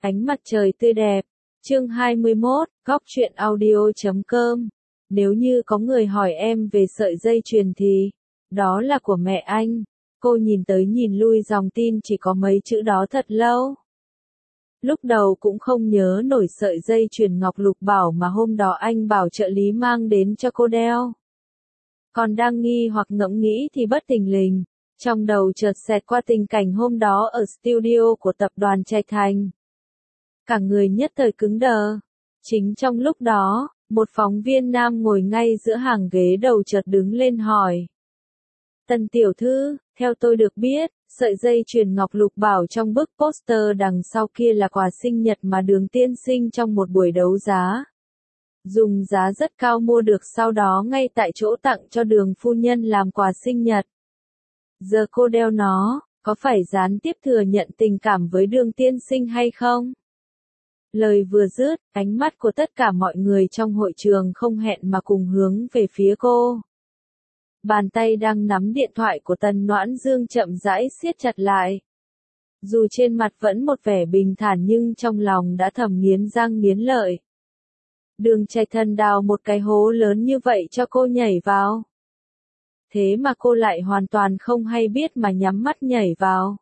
Ánh mặt trời tươi đẹp. Chương 21, góc truyện audio.com. Nếu như có người hỏi em về sợi dây chuyền thì, đó là của mẹ anh. Cô nhìn tới nhìn lui dòng tin chỉ có mấy chữ đó thật lâu. Lúc đầu cũng không nhớ nổi sợi dây chuyền ngọc lục bảo mà hôm đó anh bảo trợ lý mang đến cho cô đeo. Còn đang nghi hoặc ngẫm nghĩ thì bất thình lình, trong đầu chợt xẹt qua tình cảnh hôm đó ở studio của tập đoàn Trạch Thành. Cả người nhất thời cứng đờ. Chính trong lúc đó, một phóng viên nam ngồi ngay giữa hàng ghế đầu chợt đứng lên hỏi. Tần tiểu thư, theo tôi được biết, sợi dây chuyền ngọc lục bảo trong bức poster đằng sau kia là quà sinh nhật mà Đường tiên sinh trong một buổi đấu giá. Dùng giá rất cao mua được sau đó ngay tại chỗ tặng cho Đường phu nhân làm quà sinh nhật. Giờ cô đeo nó, có phải gián tiếp thừa nhận tình cảm với Đường tiên sinh hay không? Lời vừa dứt, ánh mắt của tất cả mọi người trong hội trường không hẹn mà cùng hướng về phía cô. Bàn tay đang nắm điện thoại của Tần Noãn Dương chậm rãi siết chặt lại. Dù trên mặt vẫn một vẻ bình thản nhưng trong lòng đã thầm nghiến răng nghiến lợi. Đường Trạch Thần đào một cái hố lớn như vậy cho cô nhảy vào. Thế mà cô lại hoàn toàn không hay biết mà nhắm mắt nhảy vào.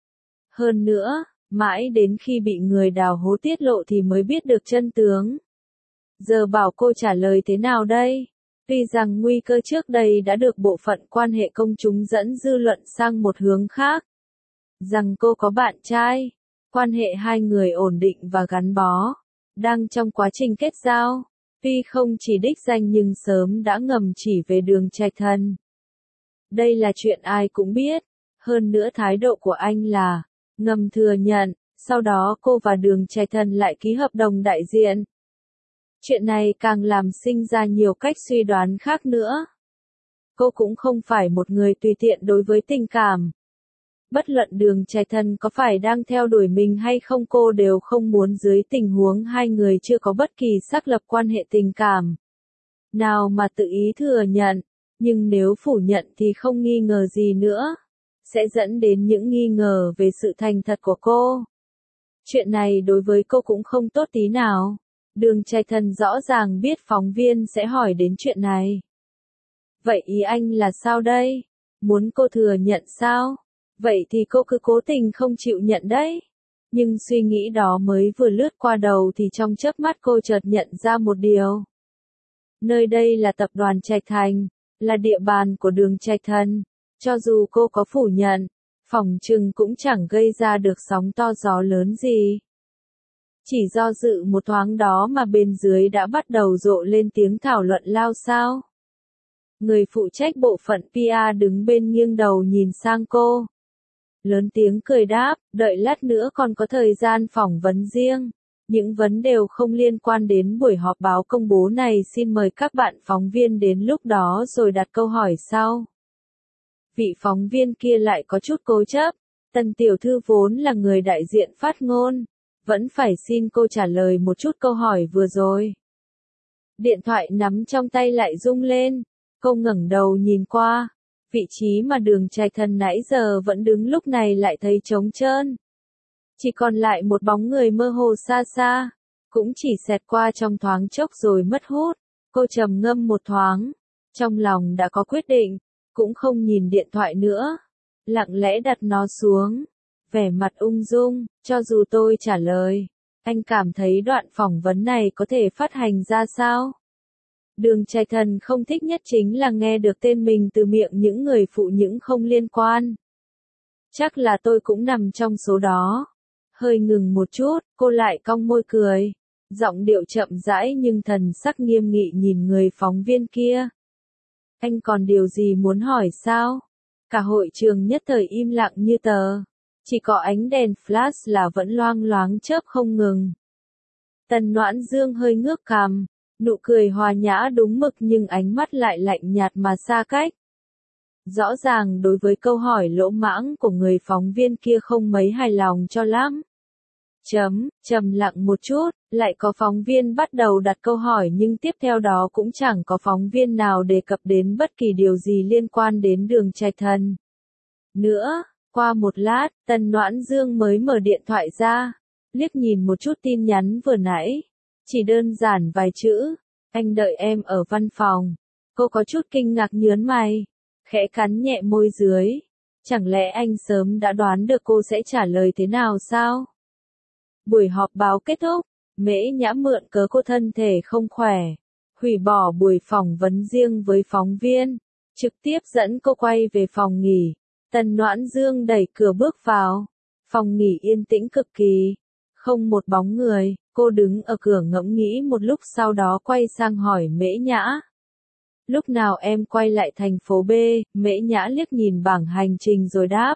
Hơn nữa, mãi đến khi bị người đào hố tiết lộ thì mới biết được chân tướng. Giờ bảo cô trả lời thế nào đây? Tuy rằng nguy cơ trước đây đã được bộ phận quan hệ công chúng dẫn dư luận sang một hướng khác. Rằng cô có bạn trai, quan hệ hai người ổn định và gắn bó, đang trong quá trình kết giao. Tuy không chỉ đích danh nhưng sớm đã ngầm chỉ về Đường Trạch Thần. Đây là chuyện ai cũng biết, hơn nữa thái độ của anh là ngầm thừa nhận, sau đó cô và Đường Trạch Thần lại ký hợp đồng đại diện. Chuyện này càng làm sinh ra nhiều cách suy đoán khác nữa. Cô cũng không phải một người tùy tiện đối với tình cảm. Bất luận Đường Trạch Thần có phải đang theo đuổi mình hay không cô đều không muốn dưới tình huống hai người chưa có bất kỳ xác lập quan hệ tình cảm. Nào mà tự ý thừa nhận, nhưng nếu phủ nhận thì không nghi ngờ gì nữa. Sẽ dẫn đến những nghi ngờ về sự thành thật của cô. Chuyện này đối với cô cũng không tốt tí nào. Đường Trạch Thần rõ ràng biết phóng viên sẽ hỏi đến chuyện này. Vậy ý anh là sao đây? Muốn cô thừa nhận sao? Vậy thì cô cứ cố tình không chịu nhận đấy. Nhưng suy nghĩ đó mới vừa lướt qua đầu thì trong chớp mắt cô chợt nhận ra một điều. Nơi đây là tập đoàn Trạch Thành, là địa bàn của Đường Trạch Thần. Cho dù cô có phủ nhận, phỏng chừng cũng chẳng gây ra được sóng to gió lớn gì. Chỉ do dự một thoáng đó mà bên dưới đã bắt đầu rộ lên tiếng thảo luận lao xao. Người phụ trách bộ phận PR đứng bên nghiêng đầu nhìn sang cô. Lớn tiếng cười đáp, đợi lát nữa còn có thời gian phỏng vấn riêng. Những vấn đều không liên quan đến buổi họp báo công bố này xin mời các bạn phóng viên đến lúc đó rồi đặt câu hỏi sau. Vị phóng viên kia lại có chút cố chấp. Tần tiểu thư vốn là người đại diện phát ngôn. Vẫn phải xin cô trả lời một chút câu hỏi vừa rồi. Điện thoại nắm trong tay lại rung lên. Cô ngẩng đầu nhìn qua. Vị trí mà Đường Trạch Thần nãy giờ vẫn đứng lúc này lại thấy trống trơn. Chỉ còn lại một bóng người mơ hồ xa xa. Cũng chỉ xẹt qua trong thoáng chốc rồi mất hút. Cô trầm ngâm một thoáng. Trong lòng đã có quyết định. Cũng không nhìn điện thoại nữa. Lặng lẽ đặt nó xuống. Vẻ mặt ung dung, cho dù tôi trả lời. Anh cảm thấy đoạn phỏng vấn này có thể phát hành ra sao? Đường Trạch Thần không thích nhất chính là nghe được tên mình từ miệng những người phụ những không liên quan. Chắc là tôi cũng nằm trong số đó. Hơi ngừng một chút, cô lại cong môi cười. Giọng điệu chậm rãi nhưng thần sắc nghiêm nghị nhìn người phóng viên kia. Anh còn điều gì muốn hỏi sao? Cả hội trường nhất thời im lặng như tờ. Chỉ có ánh đèn flash là vẫn loang loáng chớp không ngừng. Tần Noãn Dương hơi ngước cằm, nụ cười hòa nhã đúng mực nhưng ánh mắt lại lạnh nhạt mà xa cách. Rõ ràng đối với câu hỏi lỗ mãng của người phóng viên kia không mấy hài lòng cho lắm. Trầm lặng một chút, lại có phóng viên bắt đầu đặt câu hỏi nhưng tiếp theo đó cũng chẳng có phóng viên nào đề cập đến bất kỳ điều gì liên quan đến Đường Trạch Thần. Nữa, qua một lát, Tần Noãn Dương mới mở điện thoại ra. liếc nhìn một chút tin nhắn vừa nãy. Chỉ đơn giản vài chữ, anh đợi em ở văn phòng. Cô có chút kinh ngạc nhớn mày, khẽ cắn nhẹ môi dưới. Chẳng lẽ anh sớm đã đoán được cô sẽ trả lời thế nào sao? Buổi họp báo kết thúc, Mễ Nhã mượn cớ cô thân thể không khỏe, hủy bỏ buổi phỏng vấn riêng với phóng viên, trực tiếp dẫn cô quay về phòng nghỉ. Tần Noãn Dương đẩy cửa bước vào, phòng nghỉ yên tĩnh cực kỳ, không một bóng người, cô đứng ở cửa ngẫm nghĩ một lúc sau đó quay sang hỏi Mễ Nhã. Lúc nào em quay lại thành phố B? Mễ Nhã liếc nhìn bảng hành trình rồi đáp.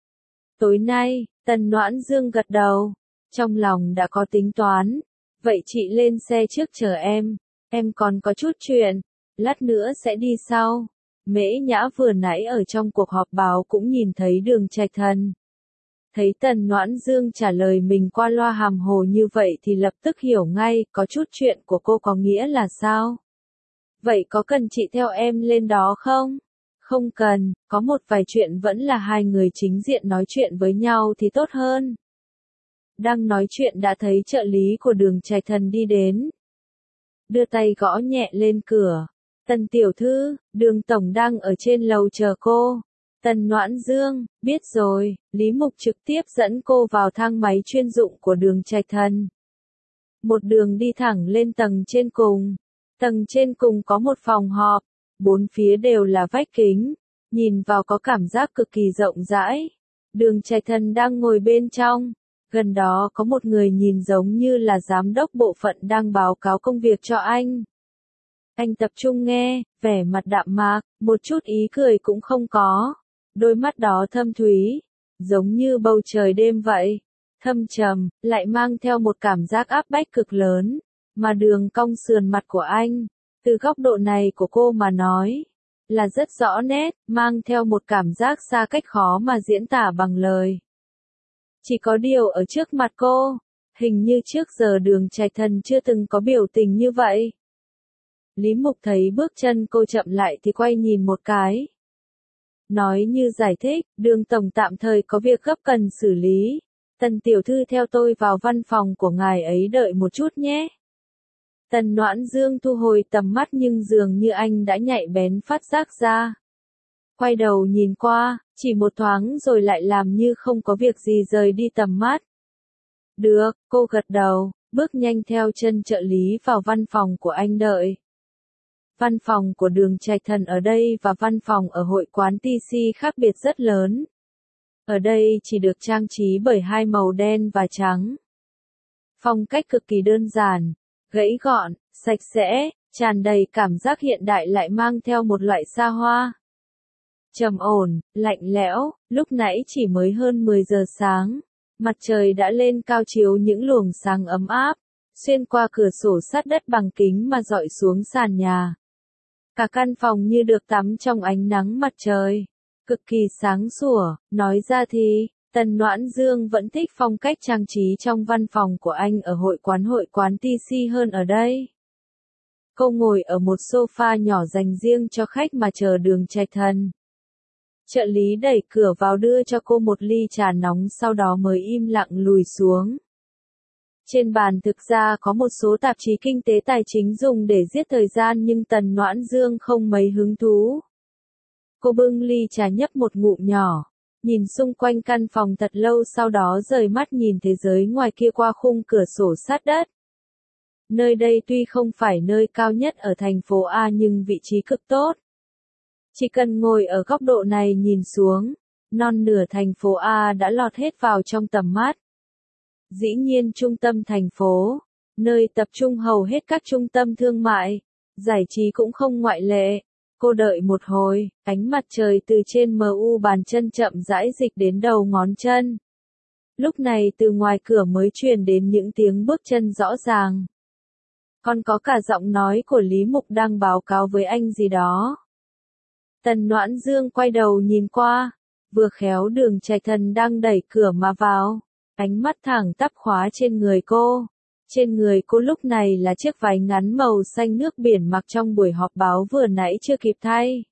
Tối nay, Tần Noãn Dương gật đầu, trong lòng đã có tính toán. Vậy chị lên xe trước chờ em còn có chút chuyện, lát nữa sẽ đi sau. Mễ Nhã vừa nãy ở trong cuộc họp báo cũng nhìn thấy Đường Trạch Thần. Thấy Tần Noãn Dương trả lời mình qua loa hàm hồ như vậy thì lập tức hiểu ngay, có chút chuyện của cô có nghĩa là sao? Vậy có cần chị theo em lên đó không? Không cần, có một vài chuyện vẫn là hai người chính diện nói chuyện với nhau thì tốt hơn. Đang nói chuyện đã thấy trợ lý của Đường Trạch Thần đi đến. Đưa tay gõ nhẹ lên cửa. Tần tiểu thư, Đường tổng đang ở trên lầu chờ cô. Tần Noãn Dương, biết rồi, Lý Mục trực tiếp dẫn cô vào thang máy chuyên dụng của Đường Trạch Thần. Một đường đi thẳng lên tầng trên cùng. Tầng trên cùng có một phòng họp, bốn phía đều là vách kính, nhìn vào có cảm giác cực kỳ rộng rãi. Đường Trạch Thần đang ngồi bên trong, gần đó có một người nhìn giống như là giám đốc bộ phận đang báo cáo công việc cho anh. Anh tập trung nghe, vẻ mặt đạm mạc, một chút ý cười cũng không có. Đôi mắt đó thâm thúy, giống như bầu trời đêm vậy, thâm trầm, lại mang theo một cảm giác áp bách cực lớn. Mà đường cong sườn mặt của anh, từ góc độ này của cô mà nói, là rất rõ nét, mang theo một cảm giác xa cách khó mà diễn tả bằng lời. Chỉ có điều ở trước mặt cô, hình như trước giờ Đường Trạch Thần chưa từng có biểu tình như vậy. Lý Mục thấy bước chân cô chậm lại thì quay nhìn một cái. Nói như giải thích, Đường tổng tạm thời có việc gấp cần xử lý. Tần tiểu thư theo tôi vào văn phòng của ngài ấy đợi một chút nhé. Tần Noãn Dương thu hồi tầm mắt nhưng dường như anh đã nhạy bén phát giác ra. Quay đầu nhìn qua, chỉ một thoáng rồi lại làm như không có việc gì rời đi tầm mắt. Được, cô gật đầu, bước nhanh theo chân trợ lý vào văn phòng của anh đợi. Văn phòng của Đường Trạch Thần ở đây và văn phòng ở hội quán TC khác biệt rất lớn. Ở đây chỉ được trang trí bởi hai màu đen và trắng. Phong cách cực kỳ đơn giản, gãy gọn, sạch sẽ, tràn đầy cảm giác hiện đại lại mang theo một loại xa hoa. Trầm ổn, lạnh lẽo, lúc nãy chỉ mới hơn 10 giờ sáng, mặt trời đã lên cao chiếu những luồng sáng ấm áp, xuyên qua cửa sổ sắt đất bằng kính mà dọi xuống sàn nhà. Cả căn phòng như được tắm trong ánh nắng mặt trời, cực kỳ sáng sủa. Nói ra thì, Tần Noãn Dương vẫn thích phong cách trang trí trong văn phòng của anh ở hội quán TC hơn ở đây. Cô ngồi ở một sofa nhỏ dành riêng cho khách mà chờ Đường Trạch Thần. Trợ lý đẩy cửa vào đưa cho cô một ly trà nóng sau đó mới im lặng lùi xuống. Trên bàn thực ra có một số tạp chí kinh tế tài chính dùng để giết thời gian nhưng Tần Noãn Dương không mấy hứng thú. Cô bưng ly trà nhấp một ngụm nhỏ, nhìn xung quanh căn phòng thật lâu sau đó rời mắt nhìn thế giới ngoài kia qua khung cửa sổ sát đất. Nơi đây tuy không phải nơi cao nhất ở thành phố A nhưng vị trí cực tốt. Chỉ cần ngồi ở góc độ này nhìn xuống, non nửa thành phố A đã lọt hết vào trong tầm mắt. Dĩ nhiên trung tâm thành phố, nơi tập trung hầu hết các trung tâm thương mại, giải trí cũng không ngoại lệ. Cô đợi một hồi, ánh mặt trời từ trên mu bàn chân chậm rãi dịch đến đầu ngón chân. Lúc này từ ngoài cửa mới truyền đến những tiếng bước chân rõ ràng. Còn có cả giọng nói của Lý Mục đang báo cáo với anh gì đó. Tần Noãn Dương quay đầu nhìn qua, vừa khéo Đường Trạch Thần đang đẩy cửa mà vào, ánh mắt thẳng tắp khóa trên người cô. Trên người cô lúc này là chiếc váy ngắn màu xanh nước biển mặc trong buổi họp báo vừa nãy chưa kịp thay.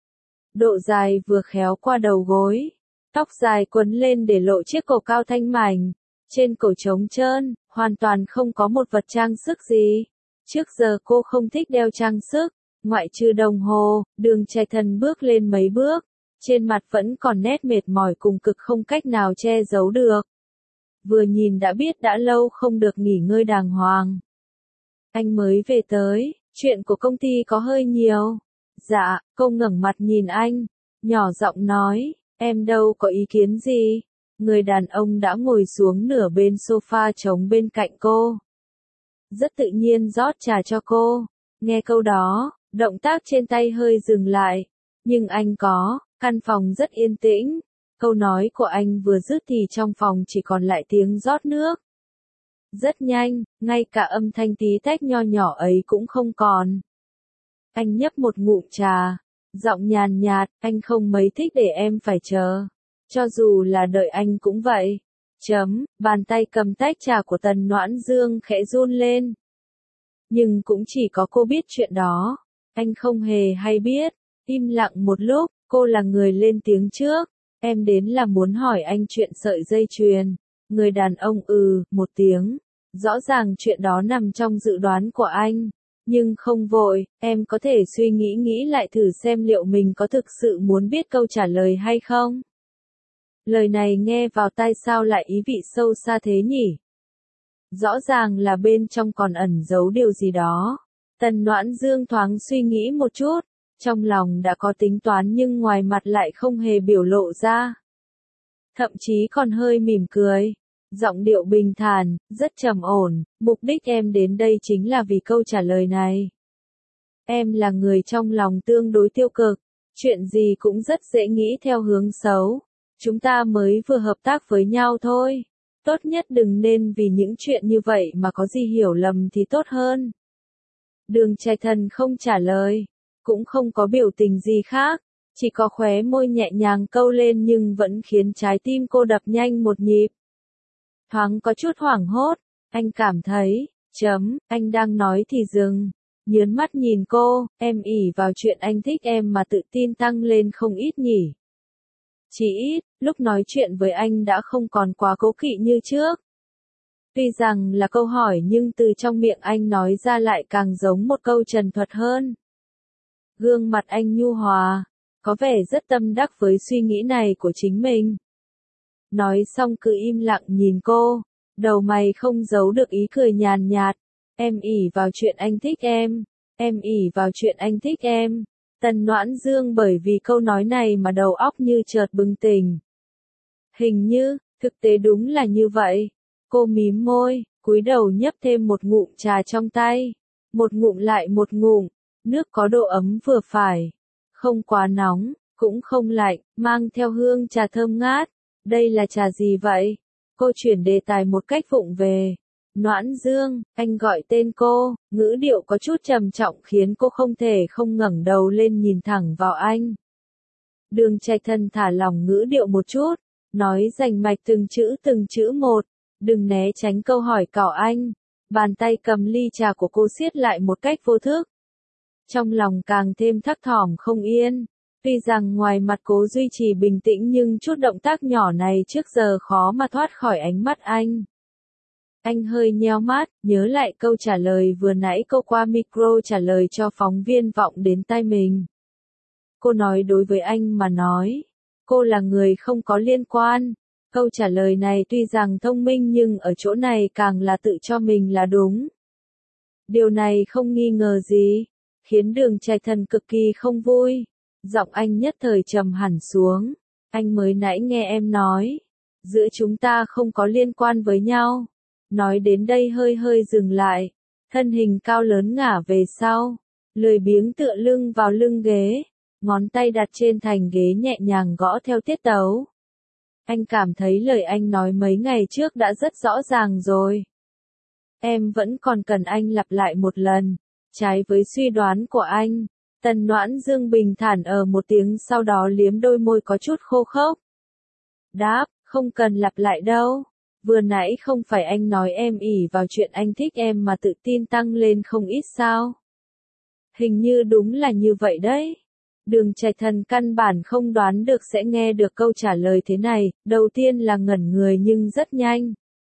Độ dài vừa khéo qua đầu gối, tóc dài quấn lên để lộ chiếc cổ cao thanh mảnh, Trên cổ trống trơn, hoàn toàn không có một vật trang sức gì. Trước giờ cô không thích đeo trang sức, ngoại trừ đồng hồ. Đường Trạch Thần bước lên mấy bước, trên mặt vẫn còn nét mệt mỏi cùng cực không cách nào che giấu được. Vừa nhìn đã biết đã lâu không được nghỉ ngơi đàng hoàng. Anh mới về tới, chuyện của công ty có hơi nhiều. Dạ, cô ngẩng mặt nhìn anh, nhỏ giọng nói, em đâu có ý kiến gì. Người đàn ông đã ngồi xuống nửa bên sofa trống bên cạnh cô. Rất tự nhiên rót trà cho cô. Nghe câu đó, động tác trên tay hơi dừng lại. Nhưng anh có, căn phòng rất yên tĩnh. Câu nói của anh vừa dứt thì trong phòng chỉ còn lại tiếng rót nước. Rất nhanh, ngay cả âm thanh tí tách nho nhỏ ấy cũng không còn. Anh nhấp một ngụm trà, giọng nhàn nhạt, anh không mấy thích để em phải chờ. Cho dù là đợi anh cũng vậy. Bàn tay cầm tách trà của Tần Noãn Dương khẽ run lên. Nhưng cũng chỉ có cô biết chuyện đó. Anh không hề hay biết. Im lặng một lúc, cô là người lên tiếng trước. Em đến là muốn hỏi anh chuyện sợi dây chuyền. Người đàn ông một tiếng. Rõ ràng chuyện đó nằm trong dự đoán của anh. Nhưng không vội, em có thể suy nghĩ lại thử xem liệu mình có thực sự muốn biết câu trả lời hay không. Lời này nghe vào tai sao lại ý vị sâu xa thế nhỉ? Rõ ràng là bên trong còn ẩn giấu điều gì đó. Tần Noãn Dương thoáng suy nghĩ một chút, trong lòng đã có tính toán nhưng ngoài mặt lại không hề biểu lộ ra. Thậm chí còn hơi mỉm cười. Giọng điệu bình thản, rất trầm ổn, mục đích em đến đây chính là vì câu trả lời này. Em là người trong lòng tương đối tiêu cực, chuyện gì cũng rất dễ nghĩ theo hướng xấu. Chúng ta mới vừa hợp tác với nhau thôi. Tốt nhất đừng nên vì những chuyện như vậy mà có gì hiểu lầm thì tốt hơn. Đường Trạch Thần không trả lời, cũng không có biểu tình gì khác, chỉ có khóe môi nhẹ nhàng câu lên nhưng vẫn khiến trái tim cô đập nhanh một nhịp. Thoáng có chút hoảng hốt, anh cảm thấy, anh đang nói thì dừng, nhớn mắt nhìn cô, em ỷ vào chuyện anh thích em mà tự tin tăng lên không ít nhỉ. Chỉ ít, lúc nói chuyện với anh đã không còn quá cố kỵ như trước. Tuy rằng là câu hỏi nhưng từ trong miệng anh nói ra lại càng giống một câu trần thuật hơn. Gương mặt anh nhu hòa, có vẻ rất tâm đắc với suy nghĩ này của chính mình. Nói xong cứ im lặng nhìn cô, đầu mày không giấu được ý cười nhàn nhạt. Em ỷ vào chuyện anh thích em ỷ vào chuyện anh thích em. Tần Noãn Dương bởi vì câu nói này mà đầu óc như chợt bừng tỉnh. Hình như, thực tế đúng là như vậy. Cô mím môi, cúi đầu nhấp thêm một ngụm trà trong tay. Một ngụm lại một ngụm, nước có độ ấm vừa phải. Không quá nóng, cũng không lạnh, mang theo hương trà thơm ngát. Đây là trà gì vậy? Cô chuyển đề tài một cách vụng về. Noãn Dương, anh gọi tên cô, ngữ điệu có chút trầm trọng khiến cô không thể không ngẩng đầu lên nhìn thẳng vào anh. Đường Trạch Thần thả lỏng ngữ điệu một chút, nói rành mạch từng chữ một, đừng né tránh câu hỏi cỏ anh. Bàn tay cầm ly trà của cô siết lại một cách vô thức. Trong lòng càng thêm thắc thỏm không yên. Tuy rằng ngoài mặt cố duy trì bình tĩnh nhưng chút động tác nhỏ này trước giờ khó mà thoát khỏi ánh mắt anh. Anh hơi nheo mắt, nhớ lại câu trả lời vừa nãy cô qua micro trả lời cho phóng viên vọng đến tai mình. Cô nói đối với anh mà nói, cô là người không có liên quan. Câu trả lời này tuy rằng thông minh nhưng ở chỗ này càng là tự cho mình là đúng. Điều này không nghi ngờ gì, khiến Đường Trạch Thần cực kỳ không vui. Giọng anh nhất thời trầm hẳn xuống. Anh mới nãy nghe em nói, giữa chúng ta không có liên quan với nhau. Nói đến đây hơi dừng lại, thân hình cao lớn ngả về sau, lười biếng tựa lưng vào lưng ghế, ngón tay đặt trên thành ghế nhẹ nhàng gõ theo tiết tấu. Anh cảm thấy lời anh nói mấy ngày trước đã rất rõ ràng rồi. Em vẫn còn cần anh lặp lại một lần, trái với suy đoán của anh. Tần Noãn Dương bình thản một tiếng sau đó liếm đôi môi có chút khô khốc. Đáp, không cần lặp lại đâu. Vừa nãy không phải anh nói em ỷ vào chuyện anh thích em mà tự tin tăng lên không ít sao? Hình như đúng là như vậy đấy. Đường Trạch Thần căn bản không đoán được sẽ nghe được câu trả lời thế này, đầu tiên là ngẩn người nhưng rất nhanh.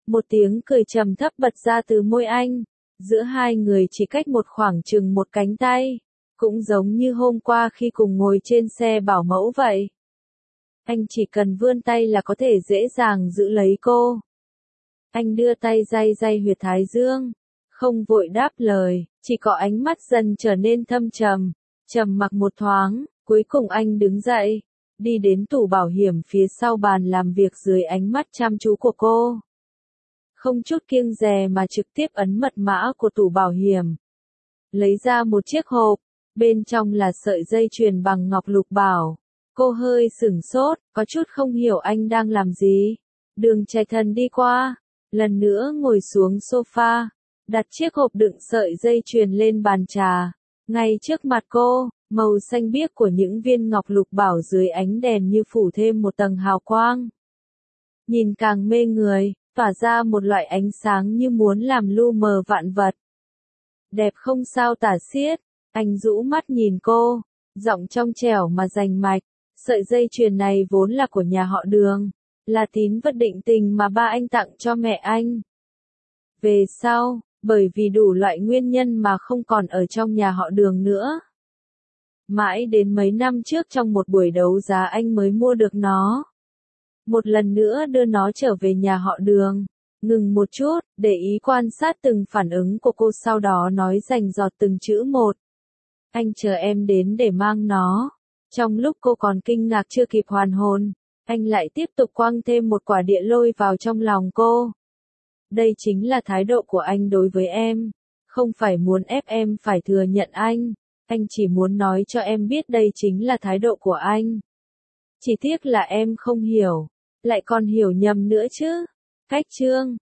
Một tiếng cười trầm thấp bật ra từ môi anh. Giữa hai người chỉ cách một khoảng chừng một cánh tay. Cũng giống như hôm qua khi cùng ngồi trên xe bảo mẫu vậy. Anh chỉ cần vươn tay là có thể dễ dàng giữ lấy cô. Anh đưa tay day day huyệt thái dương. Không vội đáp lời, chỉ có ánh mắt dần trở nên thâm trầm. Trầm mặc một thoáng, cuối cùng anh đứng dậy. Đi đến tủ bảo hiểm phía sau bàn làm việc dưới ánh mắt chăm chú của cô. Không chút kiêng dè mà trực tiếp ấn mật mã của tủ bảo hiểm. Lấy ra một chiếc hộp, bên trong là sợi dây chuyền bằng ngọc lục bảo. Cô hơi sửng sốt, có chút không hiểu anh đang làm gì. Đường Trạch Thần đi qua, lần nữa ngồi xuống sofa, đặt chiếc hộp đựng sợi dây chuyền lên bàn trà. Ngay trước mặt cô, màu xanh biếc của những viên ngọc lục bảo dưới ánh đèn như phủ thêm một tầng hào quang. Nhìn càng mê người, tỏa ra một loại ánh sáng như muốn làm lu mờ vạn vật. Đẹp không sao tả xiết, anh rũ mắt nhìn cô, giọng trong trẻo mà rành mạch. Sợi dây chuyền này vốn là của nhà họ Đường, là tín vật định tình mà ba anh tặng cho mẹ anh. Về sau, bởi vì đủ loại nguyên nhân mà không còn ở trong nhà họ Đường nữa. Mãi đến mấy năm trước trong một buổi đấu giá anh mới mua được nó. Một lần nữa đưa nó trở về nhà họ Đường. Ngừng một chút, để ý quan sát từng phản ứng của cô, sau đó nói rành rọt từng chữ một. Anh chờ em đến để mang nó. Trong lúc cô còn kinh ngạc chưa kịp hoàn hồn, anh lại tiếp tục quăng thêm một quả địa lôi vào trong lòng cô. Đây chính là thái độ của anh đối với em. Không phải muốn ép em phải thừa nhận anh chỉ muốn nói cho em biết đây chính là thái độ của anh. Chỉ tiếc là em không hiểu, lại còn hiểu nhầm nữa chứ. Cách chương